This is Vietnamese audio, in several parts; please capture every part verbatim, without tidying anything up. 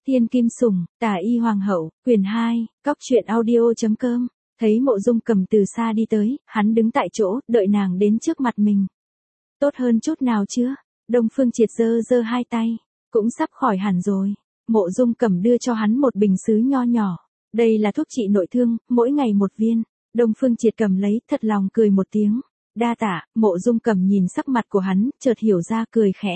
Thiên Kim Sủng, Tả Y Hoàng hậu, quyển hai, cóc truyện audio chấm com. Thấy Mộ Dung Cầm từ xa đi tới, hắn đứng tại chỗ, đợi nàng đến trước mặt mình. Tốt hơn chút nào chưa? Đông Phương Triệt giơ giơ hai tay, cũng sắp khỏi hẳn rồi. Mộ Dung Cầm đưa cho hắn một bình sứ nho nhỏ. Đây là thuốc trị nội thương, mỗi ngày một viên. Đông Phương Triệt cầm lấy, thật lòng cười một tiếng. Đa tạ. Mộ Dung Cầm nhìn sắc mặt của hắn, chợt hiểu ra, cười khẽ.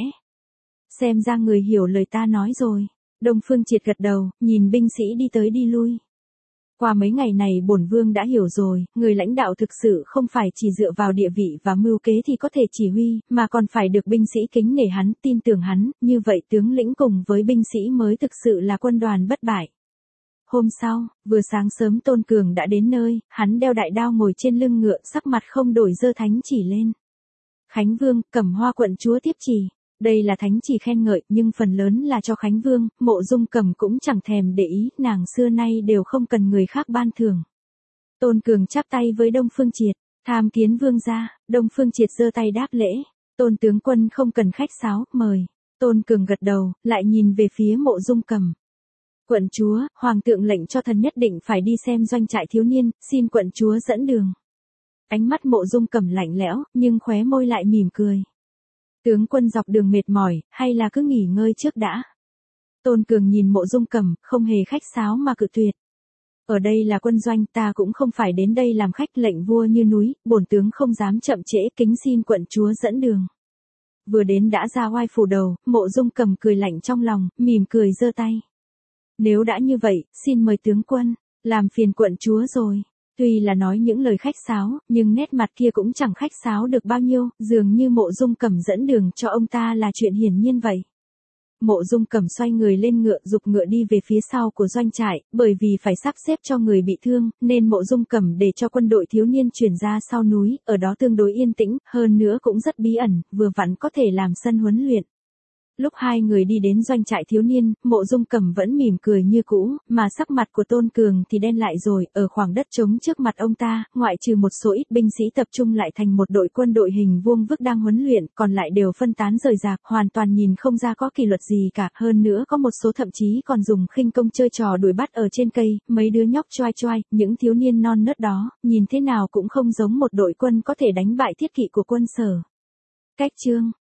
Xem ra người hiểu lời ta nói rồi. Đông Phương Triệt gật đầu, nhìn binh sĩ đi tới đi lui. Qua mấy ngày này bổn vương đã hiểu rồi, người lãnh đạo thực sự không phải chỉ dựa vào địa vị và mưu kế thì có thể chỉ huy, mà còn phải được binh sĩ kính nể hắn, tin tưởng hắn, như vậy tướng lĩnh cùng với binh sĩ mới thực sự là quân đoàn bất bại. Hôm sau, vừa sáng sớm Tôn Cường đã đến nơi, hắn đeo đại đao ngồi trên lưng ngựa, sắc mặt không đổi giơ thánh chỉ lên. Khánh Vương, Cẩm Hoa quận chúa tiếp chỉ. Đây là thánh chỉ khen ngợi, nhưng phần lớn là cho Khánh Vương, Mộ Dung Cầm cũng chẳng thèm để ý, nàng xưa nay đều không cần người khác ban thưởng. Tôn Cường chắp tay với Đông Phương Triệt, tham kiến vương gia. Đông Phương Triệt giơ tay đáp lễ. Tôn tướng quân không cần khách sáo, mời. Tôn Cường gật đầu, lại nhìn về phía Mộ Dung Cầm. Quận chúa, hoàng thượng lệnh cho thần nhất định phải đi xem doanh trại thiếu niên, xin quận chúa dẫn đường. Ánh mắt Mộ Dung Cầm lạnh lẽo, nhưng khóe môi lại mỉm cười. Tướng quân dọc đường mệt mỏi, hay là cứ nghỉ ngơi trước đã? Tôn Cường nhìn Mộ Dung Cầm, không hề khách sáo mà cự tuyệt. Ở đây là quân doanh, ta cũng không phải đến đây làm khách, lệnh vua như núi, bổn tướng không dám chậm trễ, kính xin quận chúa dẫn đường. Vừa đến đã ra oai phủ đầu, Mộ Dung Cầm cười lạnh trong lòng, mỉm cười giơ tay. Nếu đã như vậy, xin mời tướng quân, làm phiền quận chúa rồi. Tuy là nói những lời khách sáo, nhưng nét mặt kia cũng chẳng khách sáo được bao nhiêu, dường như Mộ Dung Cầm dẫn đường cho ông ta là chuyện hiển nhiên vậy. Mộ Dung Cầm xoay người lên ngựa, giục ngựa đi về phía sau của doanh trại, bởi vì phải sắp xếp cho người bị thương, nên Mộ Dung Cầm để cho quân đội thiếu niên chuyển ra sau núi, ở đó tương đối yên tĩnh, hơn nữa cũng rất bí ẩn, vừa vặn có thể làm sân huấn luyện. Lúc hai người đi đến doanh trại thiếu niên, Mộ Dung Cầm vẫn mỉm cười như cũ, mà sắc mặt của Tôn Cường thì đen lại rồi, ở khoảng đất trống trước mặt ông ta, ngoại trừ một số ít binh sĩ tập trung lại thành một đội quân đội hình vuông vức đang huấn luyện, còn lại đều phân tán rời rạc, hoàn toàn nhìn không ra có kỷ luật gì cả, hơn nữa có một số thậm chí còn dùng khinh công chơi trò đuổi bắt ở trên cây, mấy đứa nhóc choai choai, những thiếu niên non nớt đó, nhìn thế nào cũng không giống một đội quân có thể đánh bại thiết kỵ của quân Sở. Cách chương